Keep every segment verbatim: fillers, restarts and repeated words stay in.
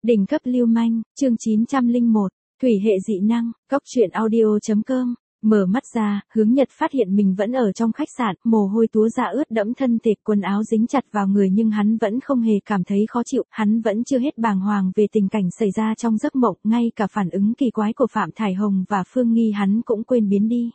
Đỉnh cấp lưu manh, chương chín trăm lẻ một, thủy hệ dị năng, góc truyện audio.com. Mở mắt ra, Hướng Nhật phát hiện mình vẫn ở trong khách sạn, mồ hôi túa ra ướt đẫm thân thể, quần áo dính chặt vào người nhưng hắn vẫn không hề cảm thấy khó chịu, hắn vẫn chưa hết bàng hoàng về tình cảnh xảy ra trong giấc mộng, ngay cả phản ứng kỳ quái của Phạm Thải Hồng và Phương Nghi hắn cũng quên biến đi.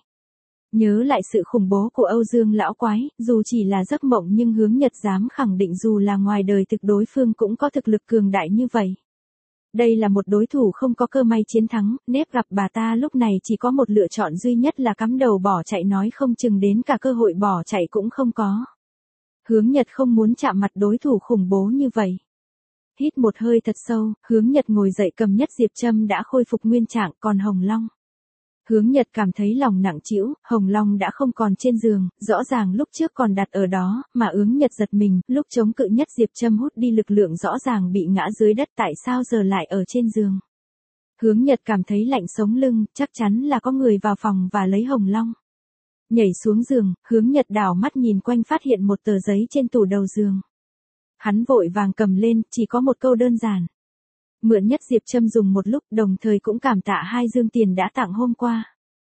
Nhớ lại sự khủng bố của Âu Dương lão quái, dù chỉ là giấc mộng nhưng Hướng Nhật dám khẳng định dù là ngoài đời thực đối phương cũng có thực lực cường đại như vậy. Đây là một đối thủ không có cơ may chiến thắng, nếp gặp bà ta lúc này chỉ có một lựa chọn duy nhất là cắm đầu bỏ chạy, nói không chừng đến cả cơ hội bỏ chạy cũng không có. Hướng Nhật không muốn chạm mặt đối thủ khủng bố như vậy. Hít một hơi thật sâu, Hướng Nhật ngồi dậy cầm Nhất Diệp Châm đã khôi phục nguyên trạng, còn Hồng Long. Hướng Nhật cảm thấy lòng nặng trĩu, Hồng Long đã không còn trên giường, rõ ràng lúc trước còn đặt ở đó, mà Hướng Nhật giật mình, lúc chống cự Nhất Diệp Châm hút đi lực lượng rõ ràng bị ngã dưới đất, tại sao giờ lại ở trên giường. Hướng Nhật cảm thấy lạnh sống lưng, chắc chắn là có người vào phòng và lấy Hồng Long. Nhảy xuống giường, Hướng Nhật đảo mắt nhìn quanh phát hiện một tờ giấy trên tủ đầu giường. Hắn vội vàng cầm lên, chỉ có một câu đơn giản. Mượn Nhất Diệp Châm dùng một lúc, đồng thời cũng cảm tạ hai dương tiền đã tặng hôm qua.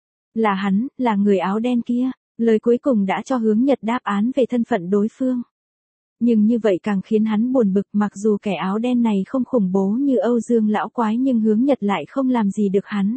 Là hắn, là người áo đen kia, lời cuối cùng đã cho Hướng Nhật đáp án về thân phận đối phương. Nhưng như vậy càng khiến hắn buồn bực, mặc dù kẻ áo đen này không khủng bố như Âu Dương lão quái nhưng Hướng Nhật lại không làm gì được hắn.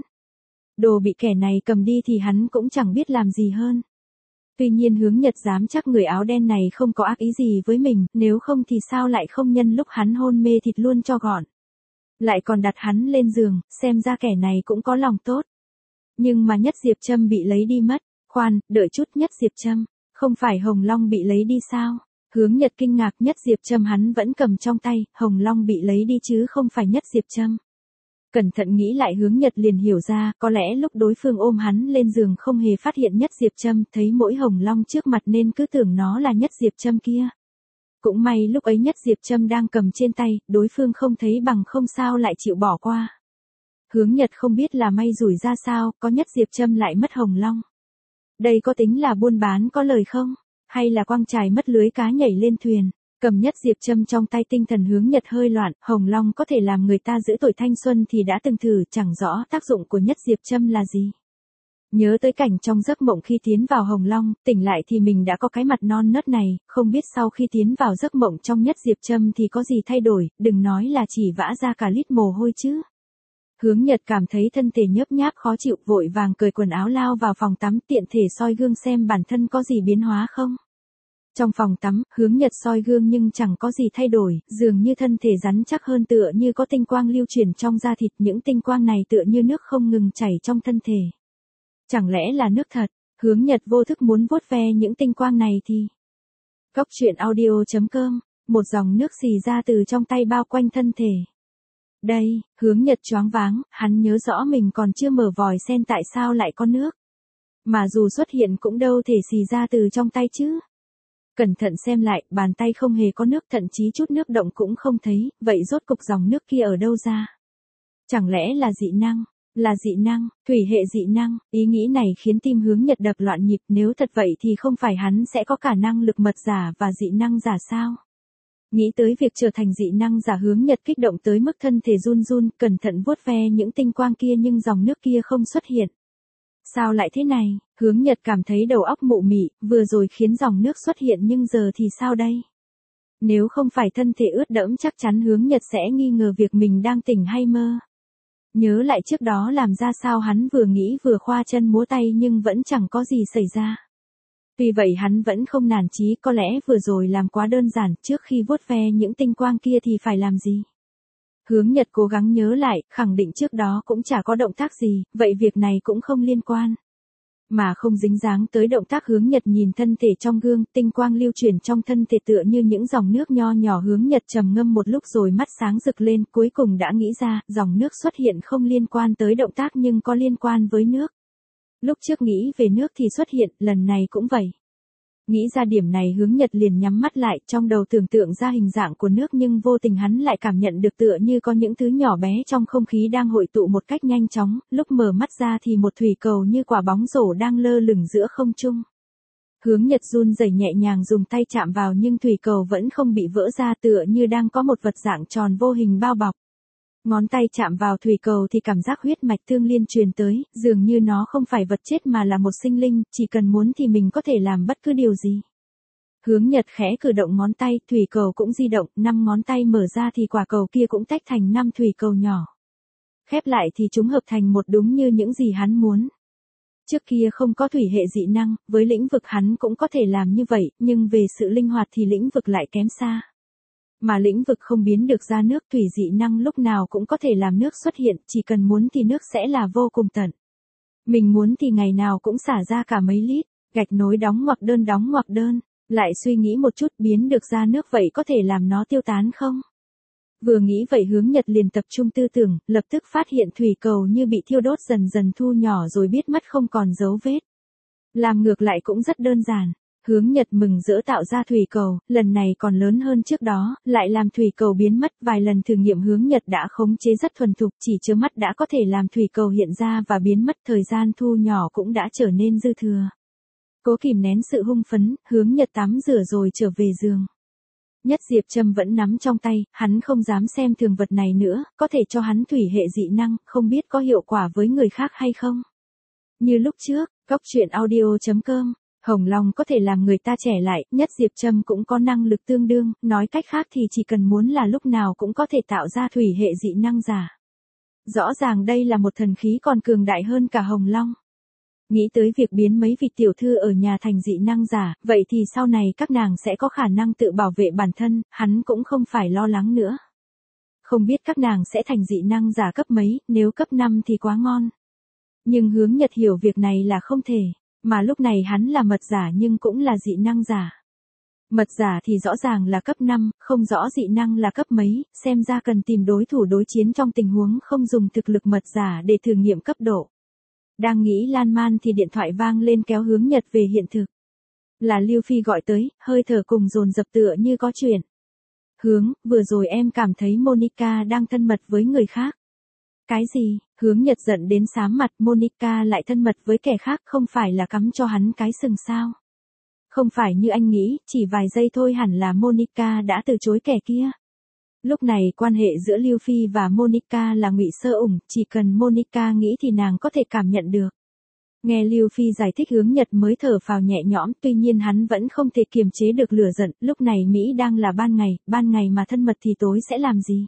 Đồ bị kẻ này cầm đi thì hắn cũng chẳng biết làm gì hơn. Tuy nhiên Hướng Nhật dám chắc người áo đen này không có ác ý gì với mình, nếu không thì sao lại không nhân lúc hắn hôn mê thịt luôn cho gọn. Lại còn đặt hắn lên giường, xem ra kẻ này cũng có lòng tốt. Nhưng mà Nhất Diệp Châm bị lấy đi mất. Khoan, đợi chút, Nhất Diệp Châm, không phải Hồng Long bị lấy đi sao? Hướng Nhật kinh ngạc, Nhất Diệp Châm hắn vẫn cầm trong tay, Hồng Long bị lấy đi chứ không phải Nhất Diệp Châm. Cẩn thận nghĩ lại Hướng Nhật liền hiểu ra, có lẽ lúc đối phương ôm hắn lên giường không hề phát hiện Nhất Diệp Châm, thấy mỗi Hồng Long trước mặt nên cứ tưởng nó là Nhất Diệp Châm kia. Cũng may lúc ấy Nhất Diệp Châm đang cầm trên tay, đối phương không thấy bằng không sao lại chịu bỏ qua. Hướng Nhật không biết là may rủi ra sao, có Nhất Diệp Châm lại mất Hồng Long. Đây có tính là buôn bán có lời không? Hay là quăng chài mất lưới cá nhảy lên thuyền? Cầm Nhất Diệp Châm trong tay, tinh thần Hướng Nhật hơi loạn, Hồng Long có thể làm người ta giữ tuổi thanh xuân thì đã từng thử, chẳng rõ tác dụng của Nhất Diệp Châm là gì. Nhớ tới cảnh trong giấc mộng khi tiến vào Hồng Long, tỉnh lại thì mình đã có cái mặt non nớt này, không biết sau khi tiến vào giấc mộng trong Nhất Diệp Châm thì có gì thay đổi, đừng nói là chỉ vã ra cả lít mồ hôi chứ. Hướng Nhật cảm thấy thân thể nhớp nháp khó chịu, vội vàng cởi quần áo lao vào phòng tắm, tiện thể soi gương xem bản thân có gì biến hóa không. Trong phòng tắm, Hướng Nhật soi gương nhưng chẳng có gì thay đổi, dường như thân thể rắn chắc hơn, tựa như có tinh quang lưu chuyển trong da thịt, những tinh quang này tựa như nước không ngừng chảy trong thân thể. Chẳng lẽ là nước thật? Hướng Nhật vô thức muốn vuốt ve những tinh quang này thì... Góc truyện audio.com, một dòng nước xì ra từ trong tay bao quanh thân thể. Đây, Hướng Nhật choáng váng, hắn nhớ rõ mình còn chưa mở vòi sen tại sao lại có nước. Mà dù xuất hiện cũng đâu thể xì ra từ trong tay chứ. Cẩn thận xem lại, bàn tay không hề có nước, thậm chí chút nước động cũng không thấy, vậy rốt cục dòng nước kia ở đâu ra? Chẳng lẽ là dị năng? Là dị năng, thủy hệ dị năng, ý nghĩ này khiến tim Hướng Nhật đập loạn nhịp, nếu thật vậy thì không phải hắn sẽ có cả năng lực mật giả và dị năng giả sao? Nghĩ tới việc trở thành dị năng giả, Hướng Nhật kích động tới mức thân thể run run, cẩn thận vuốt ve những tinh quang kia nhưng dòng nước kia không xuất hiện. Sao lại thế này? Hướng Nhật cảm thấy đầu óc mụ mị, vừa rồi khiến dòng nước xuất hiện nhưng giờ thì sao đây? Nếu không phải thân thể ướt đẫm chắc chắn Hướng Nhật sẽ nghi ngờ việc mình đang tỉnh hay mơ. Nhớ lại trước đó làm ra sao, hắn vừa nghĩ vừa khoa chân múa tay nhưng vẫn chẳng có gì xảy ra. Vì vậy hắn vẫn không nản chí, có lẽ vừa rồi làm quá đơn giản, trước khi vuốt ve những tinh quang kia thì phải làm gì? Hướng Nhật cố gắng nhớ lại, khẳng định trước đó cũng chả có động tác gì, vậy việc này cũng không liên quan. Mà không dính dáng tới động tác. Hướng Nhật nhìn thân thể trong gương, tinh quang lưu chuyển trong thân thể tựa như những dòng nước nho nhỏ. Hướng Nhật trầm ngâm một lúc rồi mắt sáng rực lên, cuối cùng đã nghĩ ra, dòng nước xuất hiện không liên quan tới động tác nhưng có liên quan với nước. Lúc trước nghĩ về nước thì xuất hiện, lần này cũng vậy. Nghĩ ra điểm này, Hướng Nhật liền nhắm mắt lại, trong đầu tưởng tượng ra hình dạng của nước nhưng vô tình hắn lại cảm nhận được tựa như có những thứ nhỏ bé trong không khí đang hội tụ một cách nhanh chóng, lúc mở mắt ra thì một thủy cầu như quả bóng rổ đang lơ lửng giữa không trung. Hướng Nhật run rẩy nhẹ nhàng dùng tay chạm vào nhưng thủy cầu vẫn không bị vỡ ra, tựa như đang có một vật dạng tròn vô hình bao bọc. Ngón tay chạm vào thủy cầu thì cảm giác huyết mạch tương liên truyền tới, dường như nó không phải vật chết mà là một sinh linh, chỉ cần muốn thì mình có thể làm bất cứ điều gì. Hướng Nhật khẽ cử động ngón tay, thủy cầu cũng di động, năm ngón tay mở ra thì quả cầu kia cũng tách thành năm thủy cầu nhỏ. Khép lại thì chúng hợp thành một đúng như những gì hắn muốn. Trước kia không có thủy hệ dị năng, với lĩnh vực hắn cũng có thể làm như vậy, nhưng về sự linh hoạt thì lĩnh vực lại kém xa. Mà lĩnh vực không biến được ra nước, thủy dị năng lúc nào cũng có thể làm nước xuất hiện, chỉ cần muốn thì nước sẽ là vô cùng tận. Mình muốn thì ngày nào cũng xả ra cả mấy lít, gạch nối đóng ngoặc đơn đóng ngoặc đơn, lại suy nghĩ một chút biến được ra nước vậy có thể làm nó tiêu tán không? Vừa nghĩ vậy Hướng Nhật liền tập trung tư tưởng, lập tức phát hiện thủy cầu như bị thiêu đốt dần dần thu nhỏ rồi biết mất không còn dấu vết. Làm ngược lại cũng rất đơn giản. Hướng Nhật mừng rỡ tạo ra thủy cầu, lần này còn lớn hơn trước đó, lại làm thủy cầu biến mất. Vài lần thử nghiệm Hướng Nhật đã khống chế rất thuần thục, chỉ chớp mắt đã có thể làm thủy cầu hiện ra và biến mất, thời gian thu nhỏ cũng đã trở nên dư thừa. Cố kìm nén sự hung phấn, Hướng Nhật tắm rửa rồi trở về giường. Nhất Diệp Trâm vẫn nắm trong tay, hắn không dám xem thường vật này nữa, có thể cho hắn thủy hệ dị năng, không biết có hiệu quả với người khác hay không. Như lúc trước, góc truyện audio chấm com, Hồng Long có thể làm người ta trẻ lại, Nhất Diệp Trâm cũng có năng lực tương đương, nói cách khác thì chỉ cần muốn là lúc nào cũng có thể tạo ra thủy hệ dị năng giả. Rõ ràng đây là một thần khí còn cường đại hơn cả Hồng Long. Nghĩ tới việc biến mấy vị tiểu thư ở nhà thành dị năng giả, vậy thì sau này các nàng sẽ có khả năng tự bảo vệ bản thân, hắn cũng không phải lo lắng nữa. Không biết các nàng sẽ thành dị năng giả cấp mấy, nếu cấp năm thì quá ngon. Nhưng Hướng Nhật hiểu việc này là không thể, mà lúc này hắn là mật giả nhưng cũng là dị năng giả. Mật giả thì rõ ràng là cấp năm, không rõ dị năng là cấp mấy, xem ra cần tìm đối thủ đối chiến trong tình huống không dùng thực lực mật giả để thử nghiệm cấp độ. Đang nghĩ lan man thì điện thoại vang lên kéo Hướng Nhật về hiện thực. Là Lưu Phi gọi tới, hơi thở cùng dồn dập tựa như có chuyện. Hướng, vừa rồi em cảm thấy Monica đang thân mật với người khác. Cái gì? Hướng Nhật giận đến xám mặt, Monica lại thân mật với kẻ khác, không phải là cắm cho hắn cái sừng sao? Không phải như anh nghĩ, chỉ vài giây thôi hẳn là Monica đã từ chối kẻ kia. Lúc này quan hệ giữa Lưu Phi và Monica là ngụy sơ ủng, chỉ cần Monica nghĩ thì nàng có thể cảm nhận được. Nghe Lưu Phi giải thích Hướng Nhật mới thở phào nhẹ nhõm, tuy nhiên hắn vẫn không thể kiềm chế được lửa giận, lúc này Mỹ đang là ban ngày, ban ngày mà thân mật thì tối sẽ làm gì?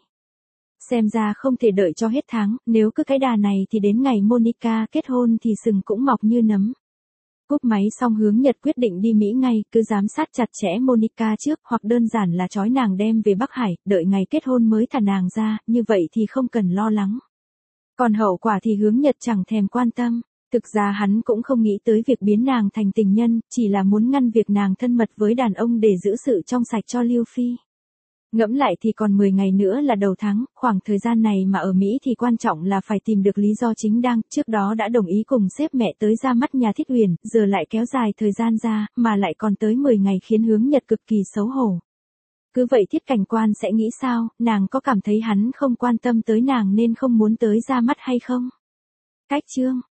Xem ra không thể đợi cho hết tháng, nếu cứ cái đà này thì đến ngày Monica kết hôn thì sừng cũng mọc như nấm. Cúp máy xong Hướng Nhật quyết định đi Mỹ ngay, cứ giám sát chặt chẽ Monica trước, hoặc đơn giản là trói nàng đem về Bắc Hải, đợi ngày kết hôn mới thả nàng ra, như vậy thì không cần lo lắng. Còn hậu quả thì Hướng Nhật chẳng thèm quan tâm, thực ra hắn cũng không nghĩ tới việc biến nàng thành tình nhân, chỉ là muốn ngăn việc nàng thân mật với đàn ông để giữ sự trong sạch cho Lưu Phi. Ngẫm lại thì còn mười ngày nữa là đầu tháng, khoảng thời gian này mà ở Mỹ thì quan trọng là phải tìm được lý do chính đáng, trước đó đã đồng ý cùng sếp mẹ tới ra mắt nhà Thiết Uyển, giờ lại kéo dài thời gian ra, mà lại còn tới mười ngày khiến Hướng Nhật cực kỳ xấu hổ. Cứ vậy Thiết Cảnh Quan sẽ nghĩ sao, nàng có cảm thấy hắn không quan tâm tới nàng nên không muốn tới ra mắt hay không? Cách chương